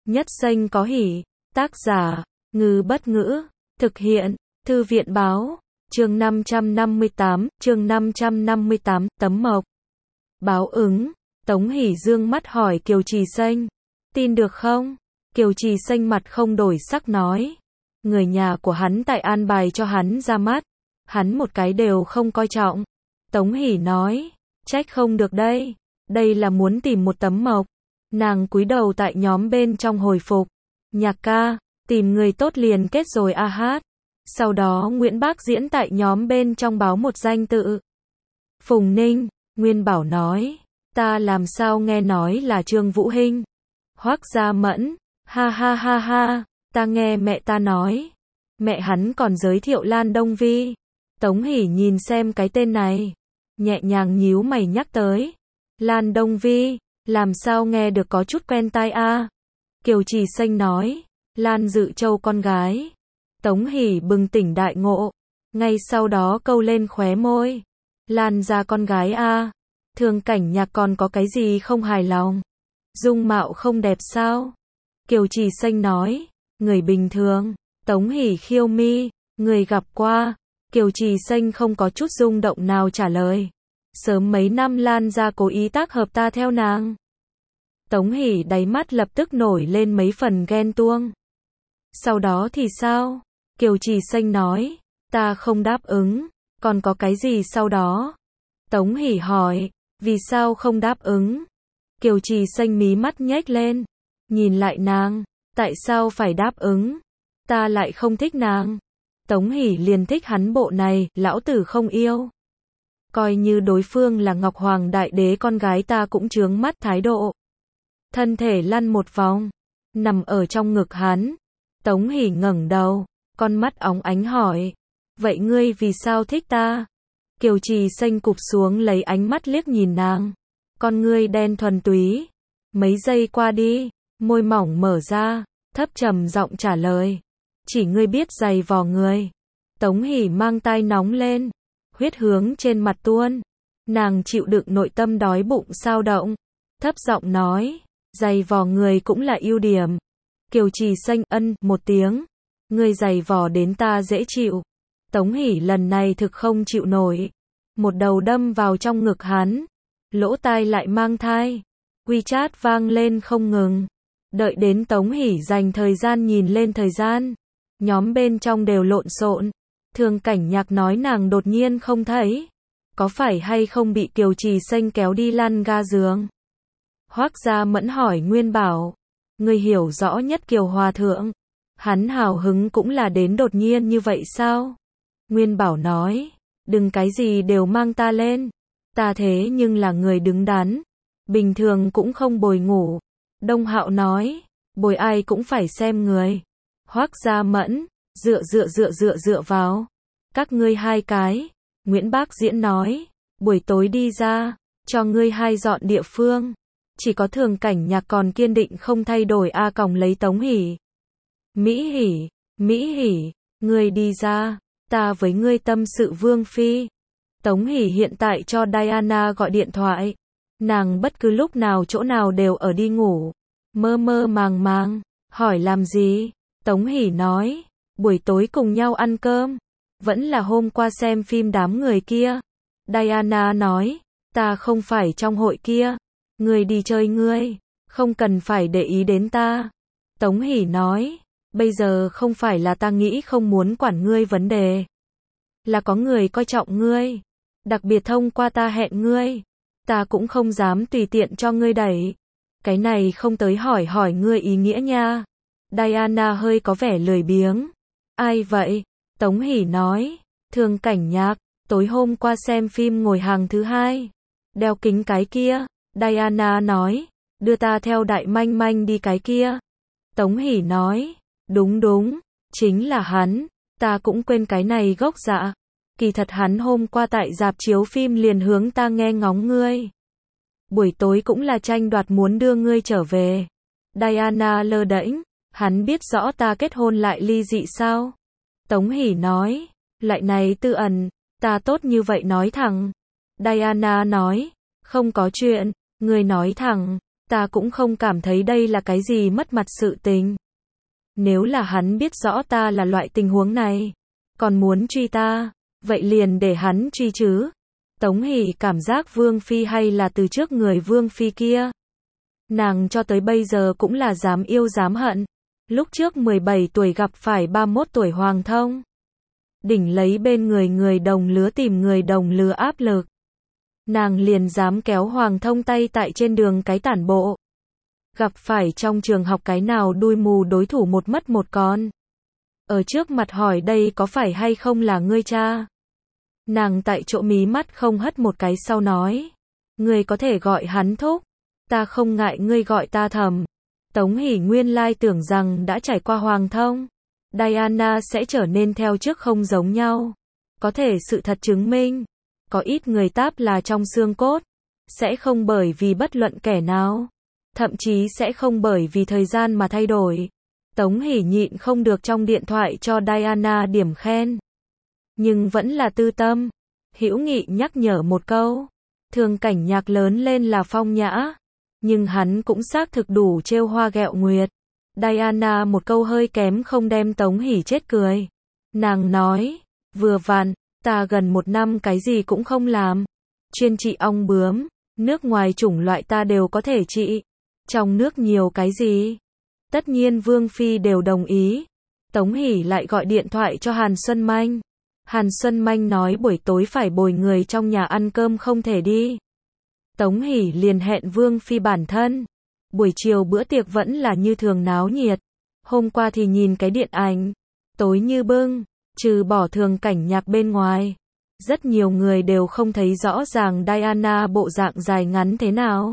Nhất xanh có hỉ. Tác giả, Ngư Bất Ngữ. Thực hiện, Thư viện Báo. Chương 558, Tấm Mộc. Báo ứng. Tống Hỷ dương mắt hỏi Kiều Trì Xanh. Tin được không? Kiều Trì Xanh mặt không đổi sắc nói. Người nhà của hắn tại an bài cho hắn ra mắt. Hắn một cái đều không coi trọng. Tống Hỷ nói. Trách không được đây. Đây là muốn tìm một tấm mộc. Nàng cúi đầu tại nhóm bên trong hồi phục. Nhạc ca, tìm người tốt liền kết rồi a hát. Sau đó Nguyễn Bác Diễn tại nhóm bên trong báo một danh tự. Phùng Ninh. Nguyên Bảo nói. Ta làm sao nghe nói là Trương Vũ Hinh. Hoắc Gia Mẫn. Ha ha ha ha. Ta nghe mẹ ta nói. Mẹ hắn còn giới thiệu Lan Đông Vi. Tống Hỷ nhìn xem cái tên này. Nhẹ nhàng nhíu mày nhắc tới. Lan Đông Vi. Làm sao nghe được có chút quen tai a. Kiều Trì Xanh nói. Lan Dự Châu con gái. Tống Hỷ bừng tỉnh đại ngộ. Ngay sau đó câu lên khóe môi. Lan gia con gái a. Thường Cảnh Nhạc còn có cái gì không hài lòng? Dung mạo không đẹp sao? Kiều Trì Xanh nói. Người bình thường. Tống Hỷ khiêu mi. Người gặp qua. Kiều Trì Xanh không có chút rung động nào trả lời. Sớm mấy năm Lan gia cố ý tác hợp ta theo nàng. Tống Hỷ đáy mắt lập tức nổi lên mấy phần ghen tuông. Sau đó thì sao? Kiều Trì Xanh nói. Ta không đáp ứng. Còn có cái gì sau đó? Tống Hỷ hỏi. Vì sao không đáp ứng? Kiều Trì Xanh mí mắt nhếch lên. Nhìn lại nàng. Tại sao phải đáp ứng? Ta lại không thích nàng. Tống Hỷ liền thích hắn bộ này, lão tử không yêu. Coi như đối phương là Ngọc Hoàng Đại Đế con gái ta cũng chướng mắt thái độ. Thân thể lăn một vòng. Nằm ở trong ngực hắn. Tống Hỷ ngẩng đầu. Con mắt óng ánh hỏi. Vậy ngươi vì sao thích ta? Kiều Trì Xanh cụp xuống lấy ánh mắt liếc nhìn nàng. Con ngươi đen thuần túy. Mấy giây qua đi. Môi mỏng mở ra. Thấp trầm giọng trả lời. Chỉ ngươi biết giày vò người. Tống Hỷ mang tai nóng lên. Huyết hướng trên mặt tuôn. Nàng chịu đựng nội tâm đói bụng sao động. Thấp giọng nói. Giày vò người cũng là ưu điểm. Kiều Trì Xanh ân một tiếng. Ngươi giày vò đến ta dễ chịu. Tống Hỷ lần này thực không chịu nổi. Một đầu đâm vào trong ngực hắn. Lỗ tai lại mang thai. WeChat vang lên không ngừng. Đợi đến Tống Hỷ dành thời gian nhìn lên thời gian. Nhóm bên trong đều lộn xộn. Thường Cảnh Nhạc nói nàng đột nhiên không thấy. Có phải hay không bị Kiều Trì Xanh kéo đi lăn ga giường? Hoắc Gia Mẫn hỏi Nguyên Bảo. Người hiểu rõ nhất Kiều Hòa Thượng. Hắn hào hứng cũng là đến đột nhiên như vậy sao? Nguyên Bảo nói. Đừng cái gì đều mang ta lên. Ta thế nhưng là người đứng đắn. Bình thường cũng không bồi ngủ. Đông Hạo nói. Bồi ai cũng phải xem người. Hoắc Gia Mẫn. Dựa vào. Các ngươi hai cái. Nguyễn Bác Diễn nói. Buổi tối đi ra. Cho ngươi hai dọn địa phương. Chỉ có Thường Cảnh Nhạc còn kiên định không thay đổi a còng lấy Tống Hỷ. Mỹ Hỷ. Ngươi đi ra. Ta với ngươi tâm sự Vương Phi. Tống Hỷ hiện tại cho Diana gọi điện thoại. Nàng bất cứ lúc nào chỗ nào đều ở đi ngủ. Mơ màng. Hỏi làm gì? Tống Hỷ nói. Buổi tối cùng nhau ăn cơm. Vẫn là hôm qua xem phim đám người kia. Diana nói. Ta không phải trong hội kia. Ngươi đi chơi ngươi. Không cần phải để ý đến ta. Tống Hỷ nói. Bây giờ không phải là ta nghĩ không muốn quản ngươi vấn đề. Là có người coi trọng ngươi. Đặc biệt thông qua ta hẹn ngươi. Ta cũng không dám tùy tiện cho ngươi đẩy. Cái này không tới hỏi ngươi ý nghĩa nha. Diana hơi có vẻ lười biếng. Ai vậy? Tống Hỷ nói. Thường Cảnh Nhạc. Tối hôm qua xem phim ngồi hàng thứ hai. Đeo kính cái kia. Diana nói. Đưa ta theo Đại Manh Manh đi cái kia. Tống Hỷ nói. Đúng. Chính là hắn. Ta cũng quên cái này gốc dạ. Kỳ thật hắn hôm qua tại rạp chiếu phim liền hướng ta nghe ngóng ngươi. Buổi tối cũng là tranh đoạt muốn đưa ngươi trở về. Diana lơ đễnh. Hắn biết rõ ta kết hôn lại ly dị sao? Tống Hỷ nói. Lại này tư ẩn. Ta tốt như vậy nói thẳng. Diana nói. Không có chuyện. Ngươi nói thẳng. Ta cũng không cảm thấy đây là cái gì mất mặt sự tình. Nếu là hắn biết rõ ta là loại tình huống này, còn muốn truy ta, vậy liền để hắn truy chứ. Tống Hỷ cảm giác Vương Phi hay là từ trước người Vương Phi kia. Nàng cho tới bây giờ cũng là dám yêu dám hận. Lúc trước 17 tuổi gặp phải 31 tuổi Hoàng Thông. Đỉnh lấy bên người đồng lứa tìm người đồng lứa áp lực. Nàng liền dám kéo Hoàng Thông tay tại trên đường cái tản bộ. Gặp phải trong trường học cái nào đuôi mù đối thủ một mất một con. Ở trước mặt hỏi đây có phải hay không là ngươi cha. Nàng tại chỗ mí mắt không hất một cái sau nói. Ngươi có thể gọi hắn thúc. Ta không ngại ngươi gọi ta thầm. Tống Hỷ nguyên lai tưởng rằng đã trải qua Hoàng Thông, Diana sẽ trở nên theo trước không giống nhau. Có thể sự thật chứng minh, có ít người táp là trong xương cốt, sẽ không bởi vì bất luận kẻ nào, thậm chí sẽ không bởi vì thời gian mà thay đổi. Tống Hỷ nhịn không được trong điện thoại cho Diana điểm khen. Nhưng vẫn là tư tâm, hữu nghị nhắc nhở một câu. Thường Cảnh Nhạc lớn lên là phong nhã, nhưng hắn cũng xác thực đủ trêu hoa ghẹo nguyệt. Diana một câu hơi kém không đem Tống Hỷ chết cười. Nàng nói, vừa vặn, ta gần 1 năm cái gì cũng không làm. Chuyên trị ong bướm, nước ngoài chủng loại ta đều có thể trị. Trong nước nhiều cái gì? Tất nhiên Vương Phi đều đồng ý. Tống Hỷ lại gọi điện thoại cho Hàn Xuân Manh. Hàn Xuân Manh nói buổi tối phải bồi người trong nhà ăn cơm không thể đi. Tống Hỷ liền hẹn Vương Phi bản thân. Buổi chiều bữa tiệc vẫn là như thường náo nhiệt. Hôm qua thì nhìn cái điện ảnh. Tối như bưng, trừ bỏ Thường Cảnh Nhạc bên ngoài. Rất nhiều người đều không thấy rõ ràng Diana bộ dạng dài ngắn thế nào.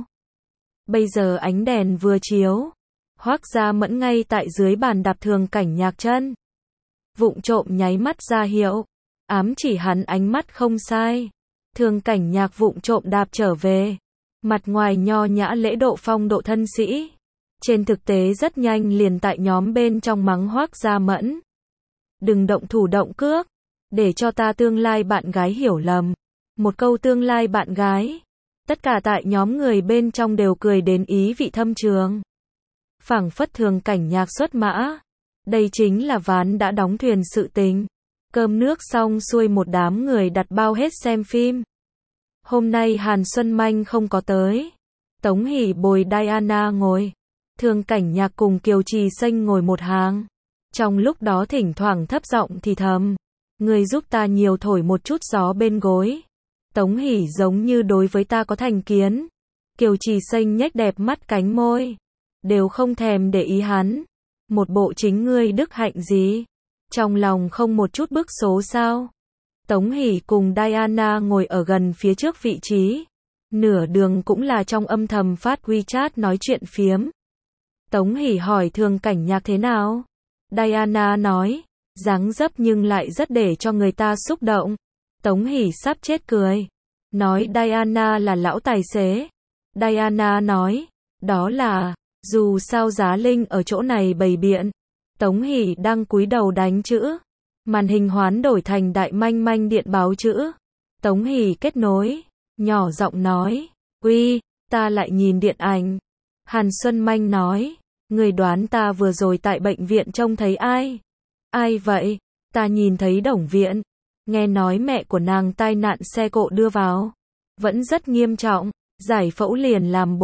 Bây giờ ánh đèn vừa chiếu. Hoác Gia Mẫn ngay tại dưới bàn đạp Thường Cảnh Nhạc chân. Vụng trộm nháy mắt ra hiệu. Ám chỉ hắn ánh mắt không sai. Thường Cảnh Nhạc vụng trộm đạp trở về. Mặt ngoài nho nhã lễ độ phong độ thân sĩ. Trên thực tế rất nhanh liền tại nhóm bên trong mắng Hoác Gia Mẫn. Đừng động thủ động cước. Để cho ta tương lai bạn gái hiểu lầm. Một câu tương lai bạn gái. Tất cả tại nhóm người bên trong đều cười đến ý vị thâm trường. Phảng phất Thường Cảnh Nhạc xuất mã. Đây chính là ván đã đóng thuyền sự tình. Cơm nước xong xuôi một đám người đặt bao hết xem phim. Hôm nay Hàn Xuân Manh không có tới. Tống Hỷ bồi Diana ngồi. Thường Cảnh Nhạc cùng Kiều Trì Xanh ngồi một hàng. Trong lúc đó thỉnh thoảng thấp giọng thì thầm. Người giúp ta nhiều thổi một chút gió bên gối. Tống Hỷ giống như đối với ta có thành kiến. Kiều Trì Xanh nhếch đẹp mắt cánh môi. Đều không thèm để ý hắn. Một bộ chính ngươi đức hạnh gì. Trong lòng không một chút bức số sao. Tống Hỷ cùng Diana ngồi ở gần phía trước vị trí. Nửa đường cũng là trong âm thầm phát WeChat nói chuyện phiếm. Tống Hỷ hỏi Thường Cảnh Nhạc thế nào. Diana nói, dáng dấp nhưng lại rất để cho người ta xúc động. Tống Hỷ sắp chết cười. Nói Diana là lão tài xế. Diana nói, đó là, dù sao Giá Linh ở chỗ này bày biện. Tống Hỷ đang cúi đầu đánh chữ. Màn hình hoán đổi thành đại manh manh điện báo chữ. Tống Hỷ kết nối, nhỏ giọng nói, uy, ta lại nhìn điện ảnh. Hàn Xuân Manh nói, người đoán ta vừa rồi tại bệnh viện trông thấy ai? Ai vậy? Ta nhìn thấy Đồng Viện. Nghe nói mẹ của nàng tai nạn xe cộ đưa vào. Vẫn rất nghiêm trọng, giải phẫu liền làm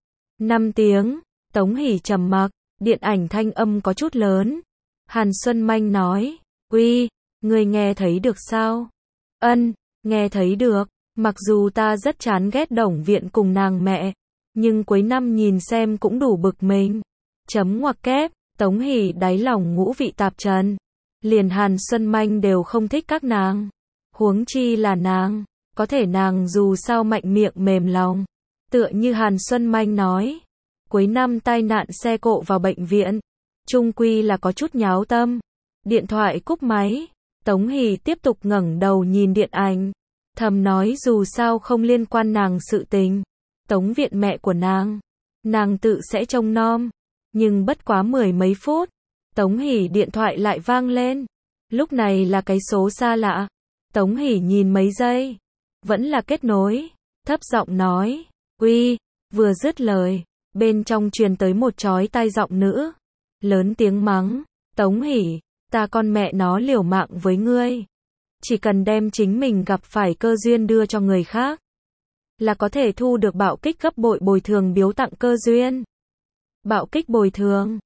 4-5 tiếng. Tống Hỷ trầm mặc, điện ảnh thanh âm có chút lớn. Hàn Xuân Manh nói, uy, người nghe thấy được sao? Ân, nghe thấy được. Mặc dù ta rất chán ghét Đồng Viện cùng nàng mẹ, nhưng cuối năm nhìn xem cũng đủ bực mình. Chấm ngoặc kép, Tống Hỷ đáy lòng ngũ vị tạp trần. Liền Hàn Xuân Manh đều không thích các nàng. Huống chi là nàng, có thể nàng dù sao mạnh miệng mềm lòng. Tựa như Hàn Xuân Manh nói, cuối năm tai nạn xe cộ vào bệnh viện, chung quy là có chút nháo tâm. Điện thoại cúp máy, Tống Hỷ tiếp tục ngẩng đầu nhìn điện ảnh, thầm nói dù sao không liên quan nàng sự tình. Tống Viện mẹ của nàng tự sẽ trông nom. Nhưng bất quá 10 mấy phút, Tống Hỷ điện thoại lại vang lên. Lúc này là cái số xa lạ. Tống Hỷ nhìn mấy giây, vẫn là kết nối, thấp giọng nói, uy, vừa dứt lời, Bên trong truyền tới một chói tai giọng nữ. Lớn tiếng mắng. Tống Hỷ, ta con mẹ nó liều mạng với ngươi. Chỉ cần đem chính mình gặp phải cơ duyên đưa cho người khác, là có thể thu được bạo kích gấp bội bồi thường biếu tặng cơ duyên. Bạo kích bồi thường.